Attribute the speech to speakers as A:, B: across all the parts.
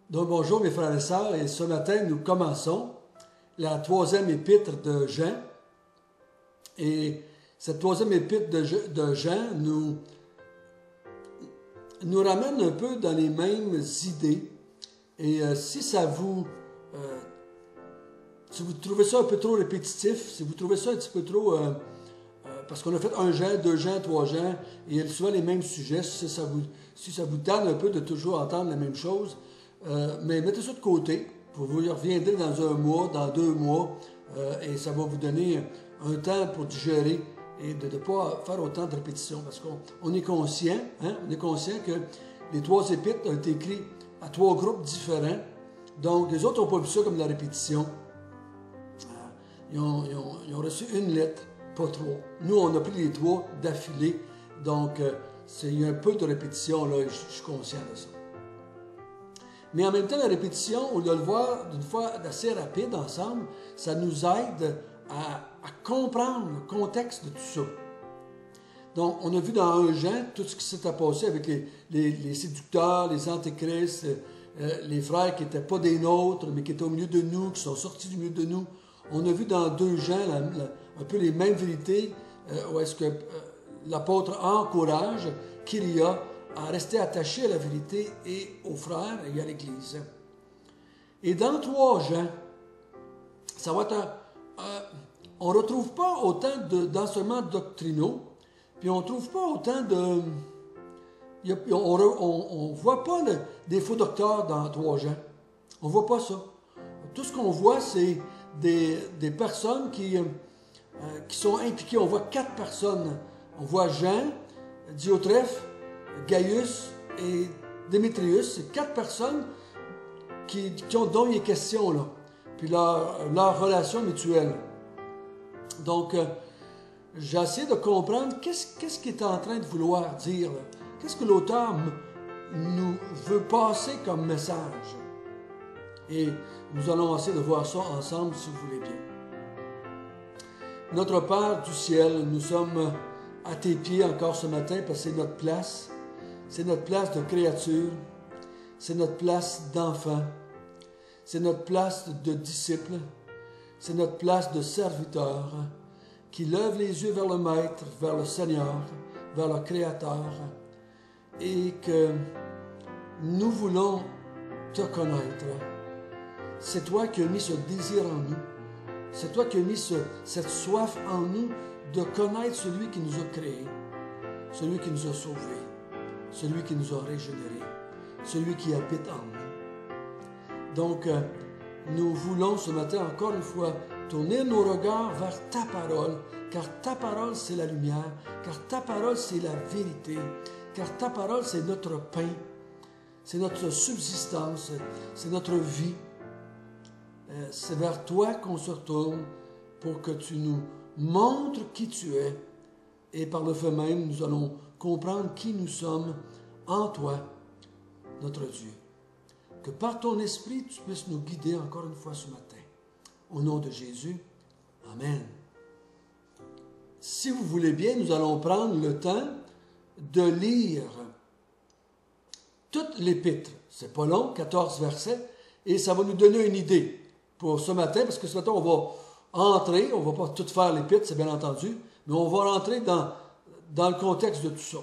A: Donc bonjour mes frères et sœurs, et ce matin nous commençons la troisième épître de Jean. Et cette troisième épître de Jean nous ramène un peu dans les mêmes idées. Et si vous trouvez ça un peu trop répétitif, si vous trouvez ça un petit peu trop... parce qu'on a fait 1 Jean, 2 Jean, 3 Jean, et il y a souvent les mêmes sujets, si ça vous tanne un peu de toujours entendre la même chose, mais mettez ça de côté, vous y reviendrez dans 1 mois, dans 2 mois, et ça va vous donner un temps pour digérer et de ne pas faire autant de répétitions, parce qu'on est conscient, on est conscient que les 3 épîtres ont été écrits à 3 groupes différents, donc les autres n'ont pas vu ça comme de la répétition. Ils ont reçu une lettre, pas 3. Nous, on a pris les 3 d'affilée, donc il y a un peu de répétition, là, je suis conscient de ça. Mais en même temps, la répétition, au lieu de le voir d'une fois assez rapide ensemble, ça nous aide à comprendre le contexte de tout ça. Donc, on a vu dans 1 Jean tout ce qui s'était passé avec les séducteurs, les antéchrists, les frères qui n'étaient pas des nôtres, mais qui étaient au milieu de nous, qui sont sortis du milieu de nous. On a vu dans 2 Jean un peu les mêmes vérités, où est-ce que l'apôtre encourage Kyria à rester attaché à la vérité et aux frères et à l'Église. Et dans 3 Jean, ça va être on ne retrouve pas autant d'enseignements doctrinaux, puis on ne trouve pas autant de... On ne voit pas des faux docteurs dans 3 Jean. On ne voit pas ça. Tout ce qu'on voit, c'est des personnes qui sont impliquées. On voit 4 personnes. On voit Jean, Diotrephe, Gaius et Démétrius. C'est 4 personnes dont il est question là. Puis leur relation mutuelle. Donc, j'ai essayé de comprendre qu'est-ce qu'il est en train de vouloir dire. Là. Qu'est-ce que l'auteur nous veut passer comme message. Et nous allons essayer de voir ça ensemble, si vous voulez bien. Notre Père du ciel, nous sommes à tes pieds encore ce matin parce que c'est notre place. C'est notre place de créature. C'est notre place d'enfant. C'est notre place de disciple. C'est notre place de serviteur qui lève les yeux vers le Maître, vers le Seigneur, vers le Créateur et que nous voulons te connaître. C'est toi qui as mis ce désir en nous. C'est toi qui as mis cette soif en nous de connaître celui qui nous a créés, celui qui nous a sauvés, celui qui nous a régénérés, celui qui habite en nous. Donc, nous voulons ce matin encore une fois tourner nos regards vers ta parole, car ta parole c'est la lumière, car ta parole c'est la vérité, car ta parole c'est notre pain, c'est notre subsistance, c'est notre vie. C'est vers toi qu'on se retourne pour que tu nous montres qui tu es. Et par le fait même, nous allons comprendre qui nous sommes en toi, notre Dieu. Que par ton esprit, tu puisses nous guider encore une fois ce matin. Au nom de Jésus, Amen. Si vous voulez bien, nous allons prendre le temps de lire toute l'épître. C'est pas long, 14 versets, et ça va nous donner une idée pour ce matin, parce que ce matin, on va entrer, on ne va pas tout faire l'épître, c'est bien entendu, mais on va rentrer dans le contexte de tout ça.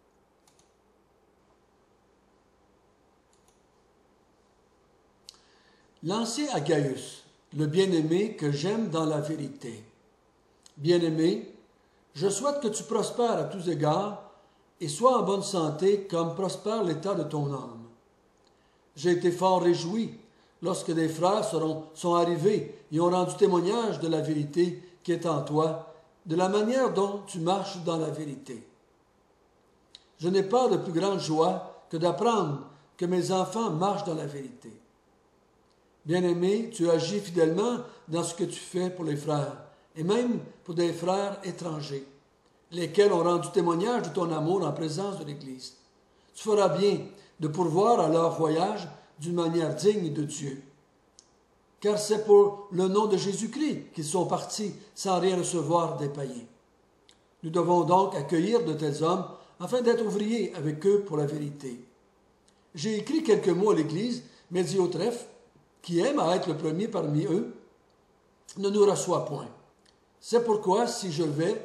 A: Lancez à Gaius, le bien-aimé que j'aime dans la vérité. Bien-aimé, je souhaite que tu prospères à tous égards et sois en bonne santé comme prospère l'état de ton âme. J'ai été fort réjoui lorsque des frères sont arrivés et ont rendu témoignage de la vérité qui est en toi, de la manière dont tu marches dans la vérité. Je n'ai pas de plus grande joie que d'apprendre que mes enfants marchent dans la vérité. Bien-aimé, tu agis fidèlement dans ce que tu fais pour les frères, et même pour des frères étrangers, lesquels ont rendu témoignage de ton amour en présence de l'Église. Tu feras bien de pourvoir à leur voyage d'une manière digne de Dieu. Car c'est pour le nom de Jésus-Christ qu'ils sont partis sans rien recevoir des païens. Nous devons donc accueillir de tels hommes afin d'être ouvriers avec eux pour la vérité. J'ai écrit quelques mots à l'Église, mais Diotrephe, qui aime à être le premier parmi eux, ne nous reçoit point. C'est pourquoi, si je vais,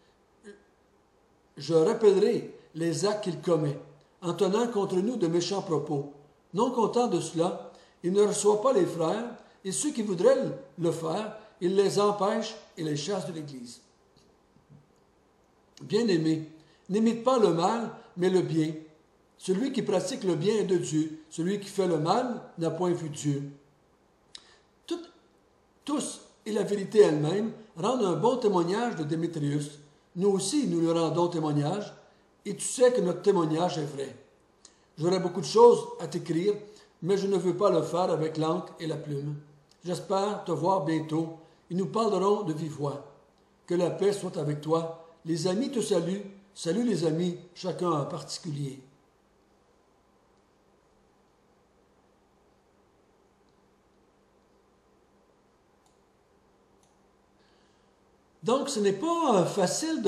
A: je rappellerai les actes qu'il commet, en tenant contre nous de méchants propos. Non content de cela, il ne reçoit pas les frères, et ceux qui voudraient le faire, il les empêche et les chasse de l'Église. Bien-aimés, n'imite pas le mal, mais le bien. Celui qui pratique le bien est de Dieu. Celui qui fait le mal n'a point vu Dieu. Tous, et la vérité elle-même, rendent un bon témoignage de Démétrius. Nous aussi, nous lui rendons témoignage, et tu sais que notre témoignage est vrai. J'aurais beaucoup de choses à t'écrire, mais je ne veux pas le faire avec l'encre et la plume. J'espère te voir bientôt, et nous parlerons de vive voix. Que la paix soit avec toi. Les amis te saluent. Salut les amis, chacun en particulier. Donc, ce n'est pas facile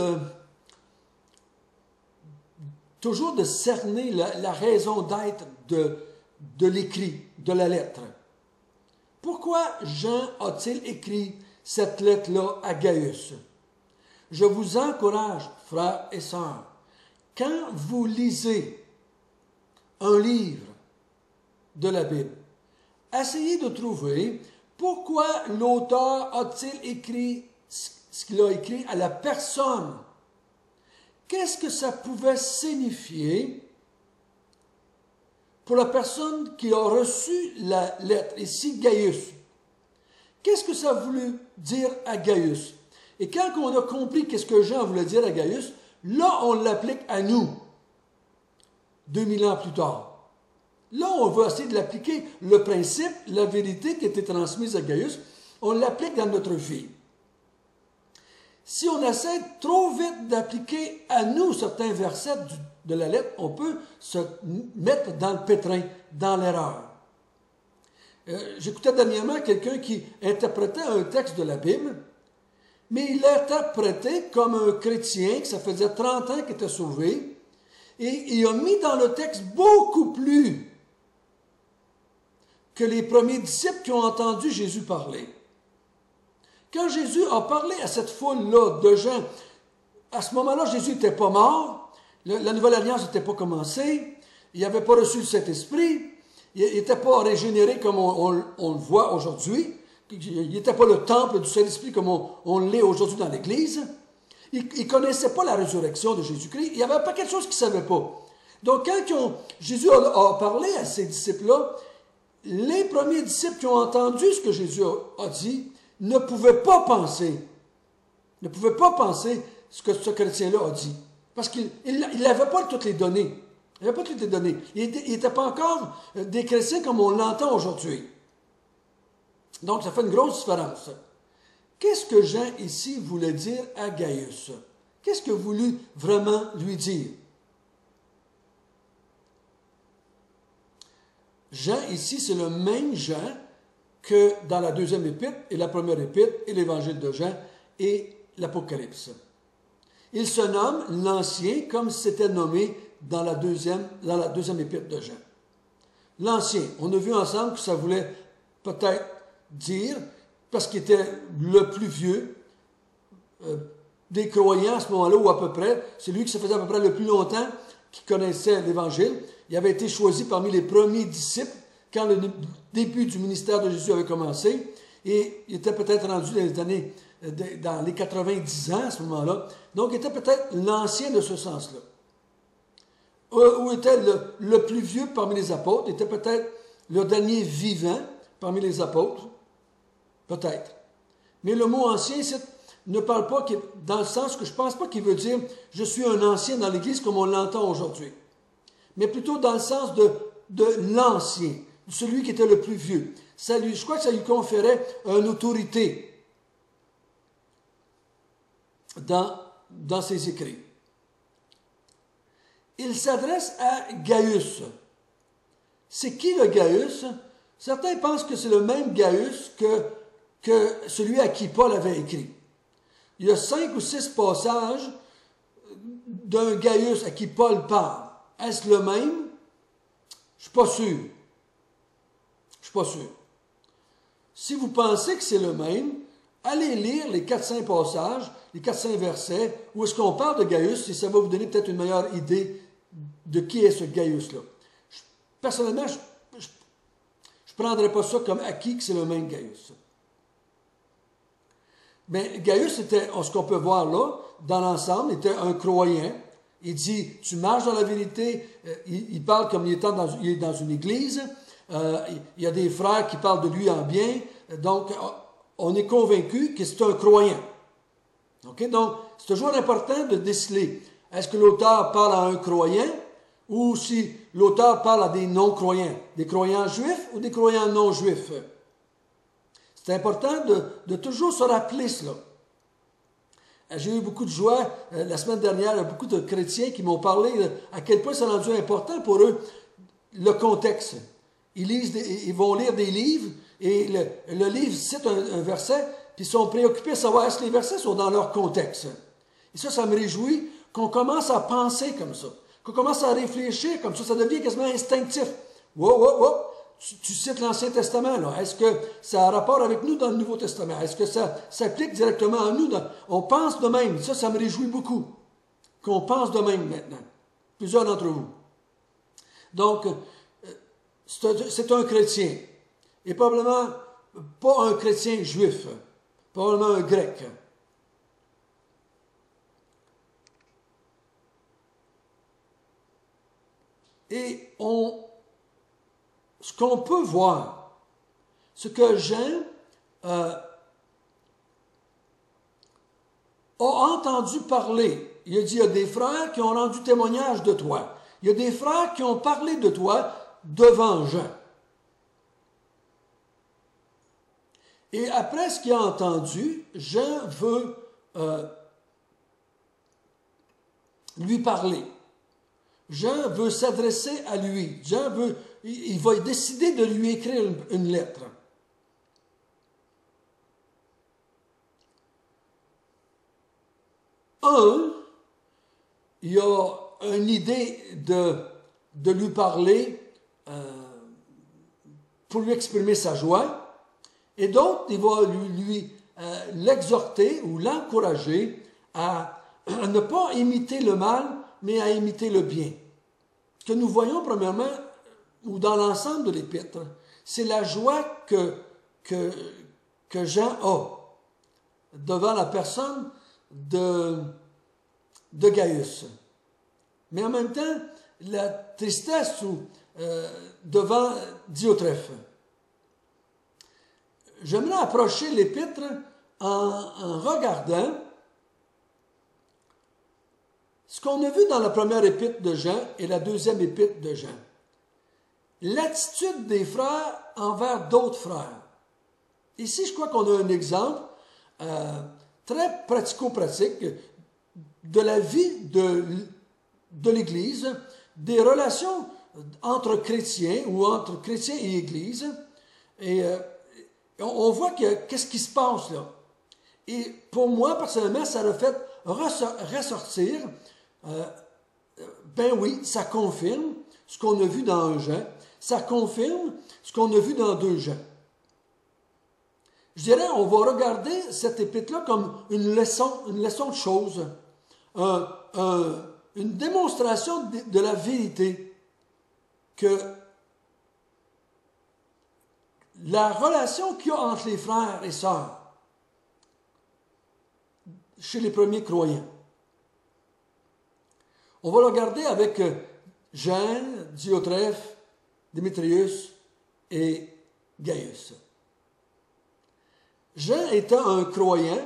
A: toujours de cerner la raison d'être de l'écrit, de la lettre. Pourquoi Jean a-t-il écrit cette lettre-là à Gaius? Je vous encourage, frères et sœurs, quand vous lisez un livre de la Bible, essayez de trouver pourquoi l'auteur a-t-il écrit ce qu'il a écrit à la personne. Qu'est-ce que ça pouvait signifier pour la personne qui a reçu la lettre, ici Gaius? Qu'est-ce que ça a voulu dire à Gaius? Et quand on a compris qu'est-ce que Jean voulait dire à Gaius, là on l'applique à nous, 2000 ans plus tard. Là on va essayer de l'appliquer, le principe, la vérité qui a été transmise à Gaius, on l'applique dans notre vie. Si on essaie trop vite d'appliquer à nous certains versets de la lettre, on peut se mettre dans le pétrin, dans l'erreur. J'écoutais dernièrement quelqu'un qui interprétait un texte de la Bible, mais il l'interprétait comme un chrétien, que ça faisait 30 ans qu'il était sauvé, et il a mis dans le texte beaucoup plus que les premiers disciples qui ont entendu Jésus parler. Quand Jésus a parlé à cette foule-là de gens, à ce moment-là, Jésus n'était pas mort, la nouvelle alliance n'était pas commencée, il n'avait pas reçu le Saint-Esprit, il n'était pas régénéré comme on le voit aujourd'hui, il n'était pas le temple du Saint-Esprit comme on l'est aujourd'hui dans l'Église. Il ne connaissait pas la résurrection de Jésus-Christ, il y avait pas quelque chose qu'il ne savait pas. Donc quand Jésus a parlé à ces disciples-là, les premiers disciples qui ont entendu ce que Jésus a dit, ne pouvaient pas penser ce que ce chrétien-là a dit. Parce qu'il n'avait pas toutes les données. Il n'avait pas toutes les données. Il n'était pas encore des chrétiens comme on l'entend aujourd'hui. Donc, ça fait une grosse différence. Qu'est-ce que Jean ici voulait dire à Gaius? Qu'est-ce qu'il a voulu vraiment lui dire? Jean ici, c'est le même Jean que dans la deuxième épître et la première épître et l'évangile de Jean et l'Apocalypse. Il se nomme l'Ancien comme c'était nommé dans la deuxième épître de Jean. L'Ancien, on a vu ensemble que ça voulait peut-être dire, parce qu'il était le plus vieux des croyants à ce moment-là, ou à peu près, c'est lui qui se faisait à peu près le plus longtemps, qui connaissait l'Évangile. Il avait été choisi parmi les premiers disciples quand le début du ministère de Jésus avait commencé, et il était peut-être rendu dans les 90 ans à ce moment-là. Donc, il était peut-être l'ancien de ce sens-là. Ou était le plus vieux parmi les apôtres, il était peut-être le dernier vivant parmi les apôtres, peut-être. Mais le mot ancien ici ne parle pas dans le sens que je ne pense pas qu'il veut dire « je suis un ancien dans l'Église » comme on l'entend aujourd'hui, mais plutôt dans le sens de l'ancien, celui qui était le plus vieux. Je crois que ça lui conférait une autorité dans ses écrits. Il s'adresse à Gaius. C'est qui le Gaius? Certains pensent que c'est le même Gaius que celui à qui Paul avait écrit. Il y a 5 ou 6 passages d'un Gaius à qui Paul parle. Est-ce le même? Je ne suis pas sûr. pas sûr. Si vous pensez que c'est le même, allez lire les 400 passages, les 400 versets, où est-ce qu'on parle de Gaius, et ça va vous donner peut-être une meilleure idée de qui est ce Gaius-là. Personnellement, je ne prendrais pas ça comme acquis que c'est le même Gaius. Mais Gaius était, ce qu'on peut voir là, dans l'ensemble, était un croyant. Il dit, tu marches dans la vérité. Il parle comme il est dans une église. Il y a des frères qui parlent de lui en bien. Donc, on est convaincu que c'est un croyant. Okay? Donc, c'est toujours important de déceler. Est-ce que l'auteur parle à un croyant ou si l'auteur parle à des non-croyants, des croyants juifs ou des croyants non-juifs? C'est important de toujours se rappeler cela. J'ai eu beaucoup de joie la semaine dernière, il y a beaucoup de chrétiens qui m'ont parlé à quel point c'est rendu important pour eux le contexte. Ils vont lire des livres et le livre cite un verset, puis ils sont préoccupés de savoir est-ce que les versets sont dans leur contexte. Et ça me réjouit qu'on commence à penser comme ça, qu'on commence à réfléchir comme ça devient quasiment instinctif. Wow. Tu cites l'Ancien Testament, là. Est-ce que ça a rapport avec nous dans le Nouveau Testament? Est-ce que ça s'applique directement à nous? On pense de même. Ça me réjouit beaucoup. Qu'on pense de même maintenant. Plusieurs d'entre vous. Donc, c'est un chrétien. Et probablement pas un chrétien juif. Probablement un grec. Et ce qu'on peut voir, ce que Jean a entendu parler, il a dit, il y a des frères qui ont rendu témoignage de toi. Il y a des frères qui ont parlé de toi devant Jean. Et après ce qu'il a entendu, Jean veut lui parler. Jean veut s'adresser à lui. Il va décider de lui écrire une lettre. Il y a une idée de lui parler pour lui exprimer sa joie, et d'autres, il va l'exhorter ou l'encourager à ne pas imiter le mal, mais à imiter le bien. Ce que nous voyons premièrement, ou dans l'ensemble de l'Épître, c'est la joie que Jean a devant la personne de Gaius. Mais en même temps, la tristesse devant Diotrephe. J'aimerais approcher l'Épître en regardant ce qu'on a vu dans la première épître de Jean et la deuxième épître de Jean. L'attitude des frères envers d'autres frères. Ici, je crois qu'on a un exemple très pratico-pratique de la vie de l'Église, des relations entre chrétiens ou entre chrétiens et Église. Et on voit qu'est-ce qui se passe là. Et pour moi, personnellement, ça a fait ressortir, ben oui, ça confirme ce qu'on a vu dans 1 Jean, ça confirme ce qu'on a vu dans 2 Jean. Je dirais, on va regarder cette épître-là comme une leçon de choses, une démonstration de la vérité que la relation qu'il y a entre les frères et sœurs chez les premiers croyants. On va le regarder avec Jean, Diotrephe, Démétrius et Gaius. Jean étant un croyant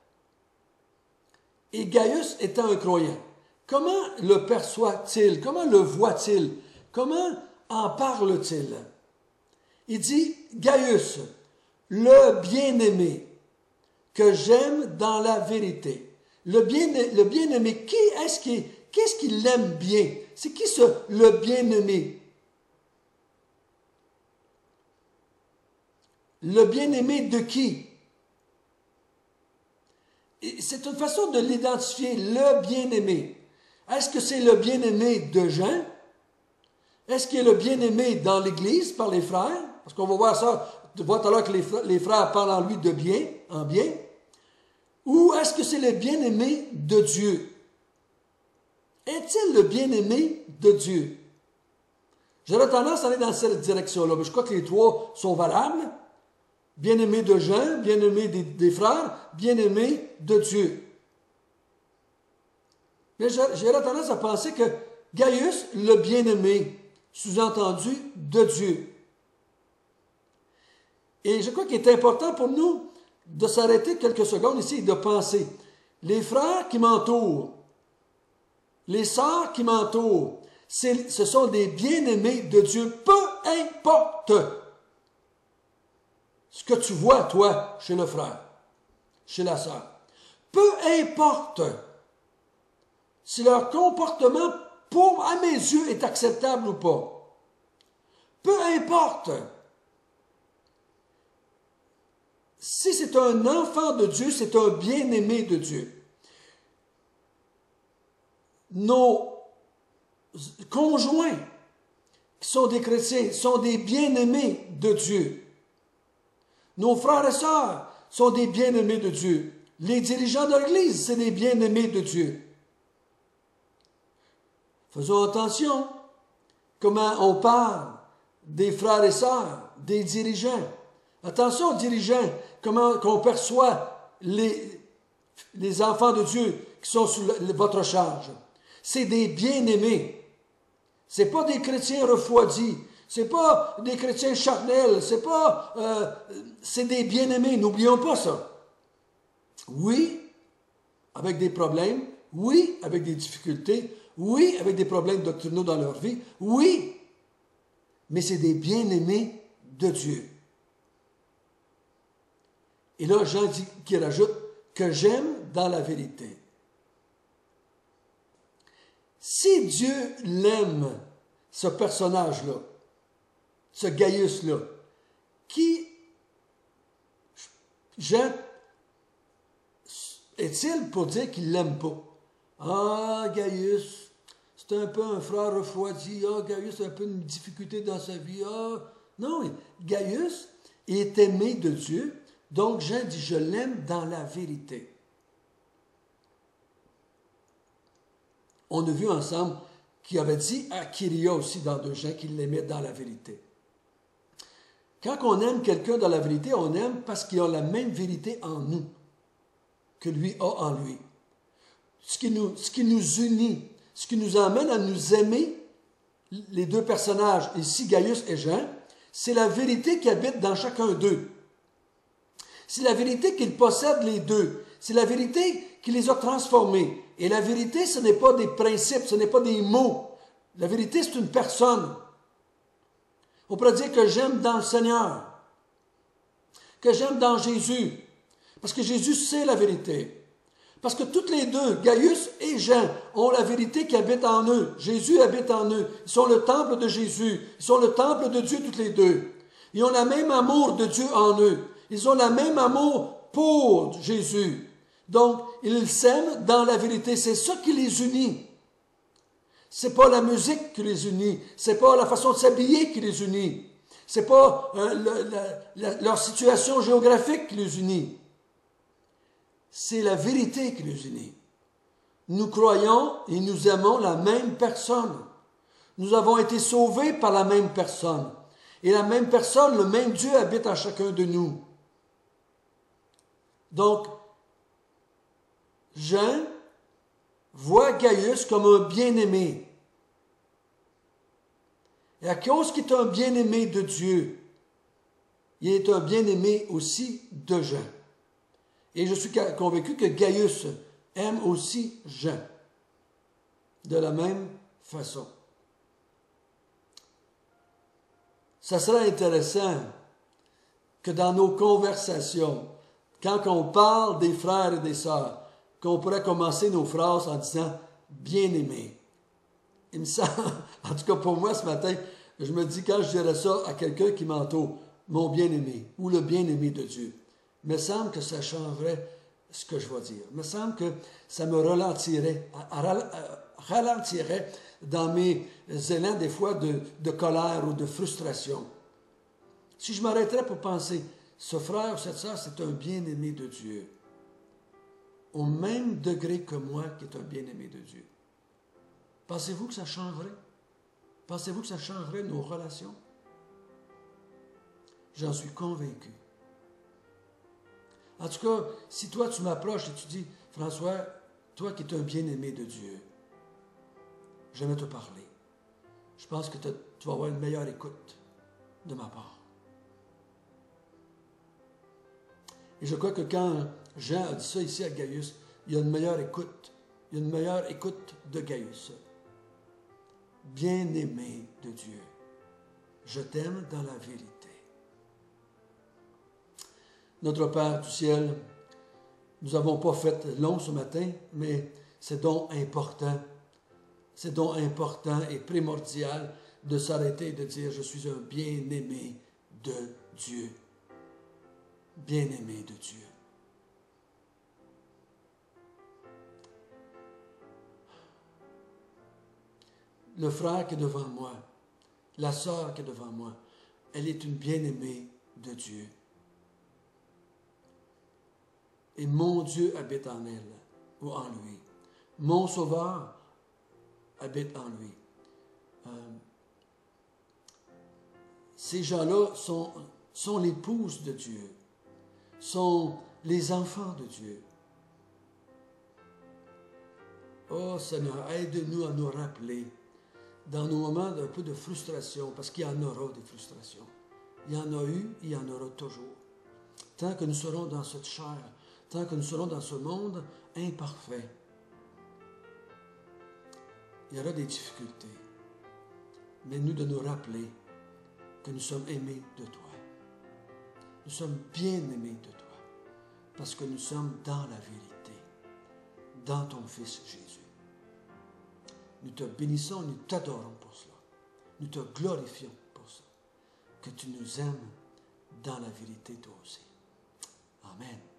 A: et Gaius étant un croyant. Comment le perçoit-il? Comment le voit-il? Comment en parle-t-il? Il dit, Gaius, le bien-aimé, que j'aime dans la vérité. Le bien-aimé, qu'est-ce qui l'aime bien? C'est qui le bien-aimé? Le bien-aimé de qui? C'est une façon de l'identifier, le bien-aimé. Est-ce que c'est le bien-aimé de Jean? Est-ce qu'il est le bien-aimé dans l'Église par les frères parce qu'on va voir ça, tu vois tout à l'heure que les frères parlent en lui de bien, en bien, ou est-ce que c'est le bien-aimé de Dieu? Est-il le bien-aimé de Dieu? J'aurais tendance à aller dans cette direction-là, mais je crois que les trois sont valables. Bien-aimé de Jean, bien-aimé des frères, bien-aimé de Dieu. Mais j'aurais tendance à penser que Gaius, le bien-aimé, sous-entendu de Dieu. Et je crois qu'il est important pour nous de s'arrêter quelques secondes ici et de penser. Les frères qui m'entourent, les sœurs qui m'entourent, ce sont des bien-aimés de Dieu, peu importe ce que tu vois, toi, chez le frère, chez la sœur. Peu importe si leur comportement, à mes yeux, est acceptable ou pas. Peu importe si c'est un enfant de Dieu, c'est un bien-aimé de Dieu. Nos conjoints qui sont des chrétiens sont des bien-aimés de Dieu. Nos frères et sœurs sont des bien-aimés de Dieu. Les dirigeants de l'Église, c'est des bien-aimés de Dieu. Faisons attention comment on parle des frères et sœurs, des dirigeants. Attention aux dirigeants, comment on perçoit les enfants de Dieu qui sont sous votre charge. C'est des bien-aimés. Ce n'est pas des chrétiens refroidis. Ce n'est pas des chrétiens charnels. C'est des bien-aimés. N'oublions pas ça. Oui, avec des problèmes. Oui, avec des difficultés. Oui, avec des problèmes doctrinaux dans leur vie. Oui, mais c'est des bien-aimés de Dieu. Et là, Jean dit, qui rajoute, que j'aime dans la vérité. Si Dieu l'aime, ce personnage-là, ce Gaius-là, qui, Jean, est-il pour dire qu'il ne l'aime pas? Ah, Gaius, c'est un peu un frère refroidi. Ah, Gaius a un peu une difficulté dans sa vie. Ah, non, Gaius est aimé de Dieu. Donc, Jean dit, je l'aime dans la vérité. On a vu ensemble qu'il avait dit à Kyria aussi dans 2 Jean qu'il l'aimait dans la vérité. Quand on aime quelqu'un dans la vérité, on aime parce qu'il a la même vérité en nous que lui a en lui. Ce qui nous unit, ce qui nous amène à nous aimer, les deux personnages, ici Gaius et Jean, c'est la vérité qui habite dans chacun d'eux. C'est la vérité qu'ils possèdent les deux. C'est la vérité qui les a transformés. Et la vérité, ce n'est pas des principes, ce n'est pas des mots. La vérité, c'est une personne. On pourrait dire que j'aime dans le Seigneur, que j'aime dans Jésus, parce que Jésus, c'est la vérité. Parce que toutes les deux, Gaius et Jean, ont la vérité qui habite en eux. Jésus habite en eux. Ils sont le temple de Jésus. Ils sont le temple de Dieu, toutes les deux. Ils ont le même amour de Dieu en eux. Ils ont le même amour pour Jésus. Donc, ils s'aiment dans la vérité. C'est ça qui les unit. C'est pas la musique qui les unit. C'est pas la façon de s'habiller qui les unit. C'est pas leur situation géographique qui les unit. C'est la vérité qui les unit. Nous croyons et nous aimons la même personne. Nous avons été sauvés par la même personne. Et la même personne, le même Dieu habite en chacun de nous. Donc, Jean voit Gaius comme un bien-aimé. Et à cause qu'il est un bien-aimé de Dieu, il est un bien-aimé aussi de Jean. Et je suis convaincu que Gaius aime aussi Jean de la même façon. Ça serait intéressant que dans nos conversations, quand on parle des frères et des sœurs, qu'on pourrait commencer nos phrases en disant « bien-aimé ». Il me semble, en tout cas pour moi ce matin, je me dis quand je dirais ça à quelqu'un qui m'entoure, « mon bien-aimé » ou « le bien-aimé de Dieu », il me semble que ça changerait ce que je vais dire. Il me semble que ça me ralentirait dans mes élans des fois de colère ou de frustration. Si je m'arrêterais pour penser, ce frère ou cette sœur, c'est un bien-aimé de Dieu, au même degré que moi qui est un bien-aimé de Dieu, pensez-vous que ça changerait? Pensez-vous que ça changerait nos relations? J'en suis convaincu. En tout cas, si toi tu m'approches et tu dis, François, toi qui es un bien-aimé de Dieu, j'aimerais te parler. Je pense que tu vas avoir une meilleure écoute de ma part. Et je crois que quand Jean a dit ça ici à Gaius, il y a une meilleure écoute. Il y a une meilleure écoute de Gaius. Bien-aimé de Dieu, je t'aime dans la vérité. Notre Père du ciel, nous n'avons pas fait long ce matin, mais c'est donc important. C'est donc important et primordial de s'arrêter et de dire, je suis un bien-aimé de Dieu. Bien-aimé de Dieu. Le frère qui est devant moi, la sœur qui est devant moi, elle est une bien-aimée de Dieu. Et mon Dieu habite en elle, ou en lui. Mon Sauveur habite en lui. Ces gens-là sont l'épouse de Dieu, sont les enfants de Dieu. Oh Seigneur, aide-nous à nous rappeler dans nos moments d'un peu de frustration, parce qu'il y en aura des frustrations. Il y en a eu, il y en aura toujours. Tant que nous serons dans cette chair, tant que nous serons dans ce monde imparfait, il y aura des difficultés. Mais nous de nous rappeler que nous sommes aimés de toi. Nous sommes bien aimés de toi, parce que nous sommes dans la vérité, dans ton Fils Jésus. Nous te bénissons, nous t'adorons pour cela. Nous te glorifions pour ça. Que tu nous aimes dans la vérité toi aussi. Amen.